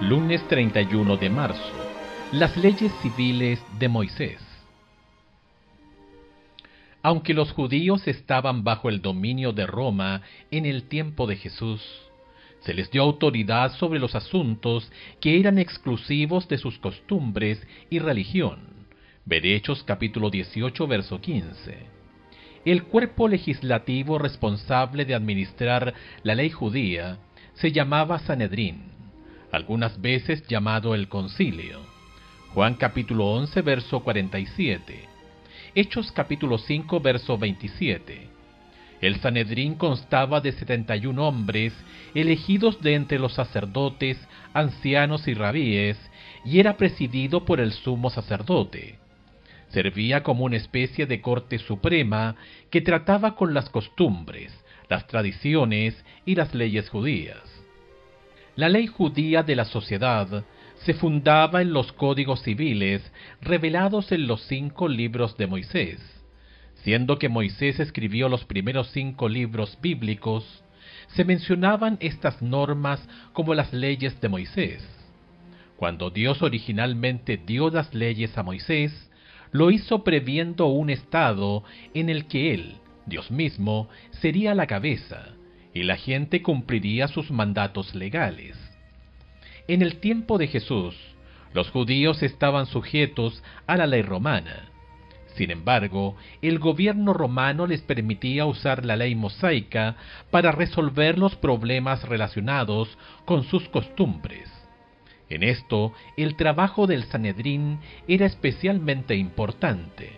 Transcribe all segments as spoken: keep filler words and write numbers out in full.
Lunes treinta y uno de marzo. Las leyes civiles de Moisés. Aunque los judíos estaban bajo el dominio de Roma en el tiempo de Jesús, se les dio autoridad sobre los asuntos que eran exclusivos de sus costumbres y religión. Ver Hechos capítulo dieciocho, verso quince. El cuerpo legislativo responsable de administrar la ley judía se llamaba Sanedrín, algunas veces llamado el Concilio. Juan capítulo once, verso cuarenta y siete. Hechos capítulo cinco, verso veintisiete. El Sanedrín constaba de setenta y un hombres, elegidos de entre los sacerdotes, ancianos y rabíes, y era presidido por el sumo sacerdote. Servía como una especie de corte suprema que trataba con las costumbres, las tradiciones y las leyes judías. La ley judía de la sociedad se fundaba en los códigos civiles revelados en los cinco libros de Moisés. Siendo que Moisés escribió los primeros cinco libros bíblicos, se mencionaban estas normas como las leyes de Moisés. Cuando Dios originalmente dio las leyes a Moisés, lo hizo previendo un estado en el que él, Dios mismo, sería la cabeza, y la gente cumpliría sus mandatos legales. En el tiempo de Jesús, los judíos estaban sujetos a la ley romana. Sin embargo, el gobierno romano les permitía usar la ley mosaica para resolver los problemas relacionados con sus costumbres. En esto, el trabajo del Sanedrín era especialmente importante.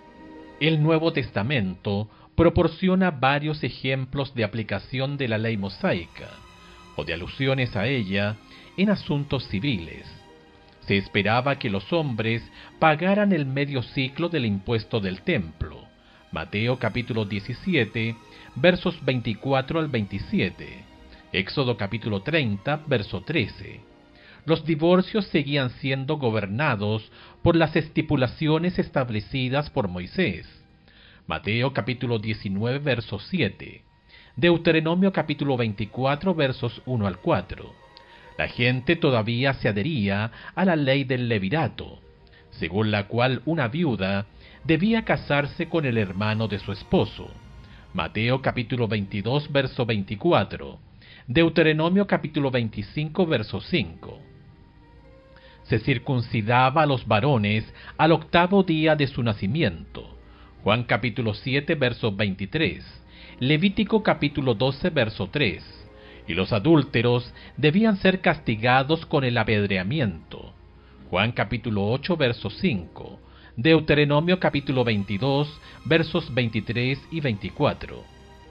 El Nuevo Testamento proporciona varios ejemplos de aplicación de la ley mosaica, o de alusiones a ella, en asuntos civiles. Se esperaba que los hombres pagaran el medio ciclo del impuesto del templo. Mateo capítulo diecisiete, versos veinticuatro al veintisiete. Éxodo capítulo treinta, verso trece. Los divorcios seguían siendo gobernados por las estipulaciones establecidas por Moisés. Mateo capítulo diecinueve, verso siete. Deuteronomio capítulo veinticuatro, versos uno al cuatro. La gente todavía se adhería a la ley del levirato, según la cual una viuda debía casarse con el hermano de su esposo. Mateo capítulo veintidós, verso veinticuatro. Deuteronomio capítulo veinticinco, verso cinco. Se circuncidaba a los varones al octavo día de su nacimiento. Juan capítulo siete, verso veintitrés. Levítico capítulo doce, verso tres. Y los adúlteros debían ser castigados con el apedreamiento. Juan capítulo ocho, verso cinco. Deuteronomio capítulo veintidós, versos veintitrés y veinticuatro.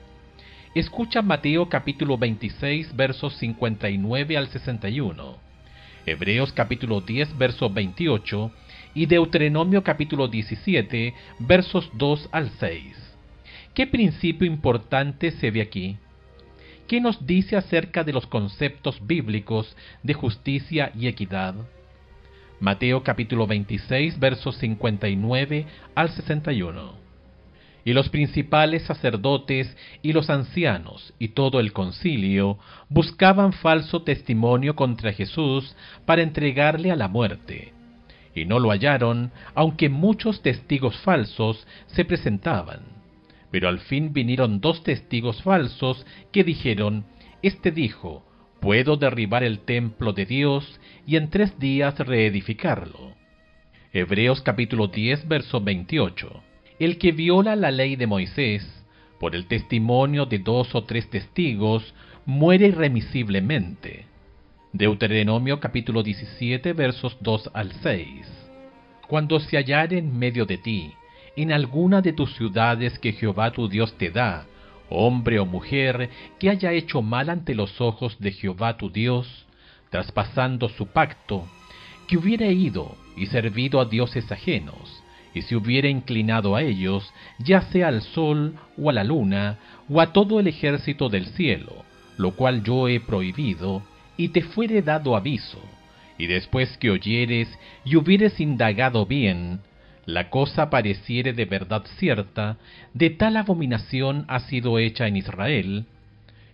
Escucha Mateo capítulo veintiséis, versos cincuenta y nueve al sesenta y uno. Hebreos capítulo diez, verso veintiocho. Y Deuteronomio capítulo diecisiete, versos dos al seis. ¿Qué principio importante se ve aquí? ¿Qué nos dice acerca de los conceptos bíblicos de justicia y equidad? Mateo capítulo veintiséis, versos cincuenta y nueve al sesenta y uno. Y los principales sacerdotes y los ancianos y todo el concilio buscaban falso testimonio contra Jesús para entregarle a la muerte. Y no lo hallaron, aunque muchos testigos falsos se presentaban. Pero al fin vinieron dos testigos falsos que dijeron: Este dijo, puedo derribar el templo de Dios y en tres días reedificarlo. Hebreos capítulo diez, verso veintiocho. El que viola la ley de Moisés, por el testimonio de dos o tres testigos, muere irremisiblemente. Deuteronomio capítulo diecisiete, versos dos al seis. Cuando se hallare en medio de ti, en alguna de tus ciudades que Jehová tu Dios te da, hombre o mujer que haya hecho mal ante los ojos de Jehová tu Dios, traspasando su pacto, que hubiere ido y servido a dioses ajenos, y se hubiere inclinado a ellos, ya sea al sol o a la luna, o a todo el ejército del cielo, lo cual yo he prohibido, y te fuere dado aviso, y después que oyeres y hubieres indagado bien, la cosa pareciere de verdad cierta, de tal abominación ha sido hecha en Israel,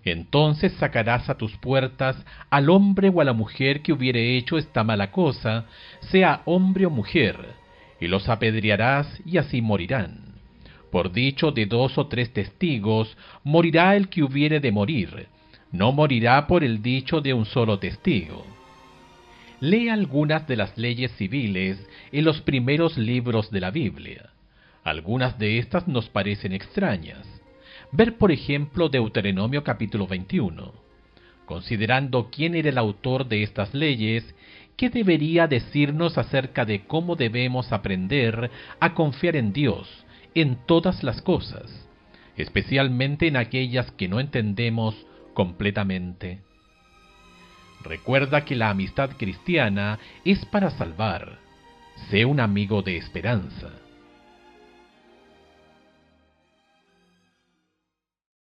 Entonces sacarás a tus puertas al hombre o a la mujer que hubiere hecho esta mala cosa, sea hombre o mujer, y los apedrearás y así morirán. Por dicho de dos o tres testigos, morirá el que hubiere de morir, no morirá por el dicho de un solo testigo. Lee algunas de las leyes civiles en los primeros libros de la Biblia. Algunas de estas nos parecen extrañas. Ver, por ejemplo, Deuteronomio capítulo veintiuno. Considerando quién era el autor de estas leyes, ¿qué debería decirnos acerca de cómo debemos aprender a confiar en Dios en todas las cosas, especialmente en aquellas que no entendemos completamente? Recuerda que la amistad cristiana es para salvar. Sé un amigo de esperanza.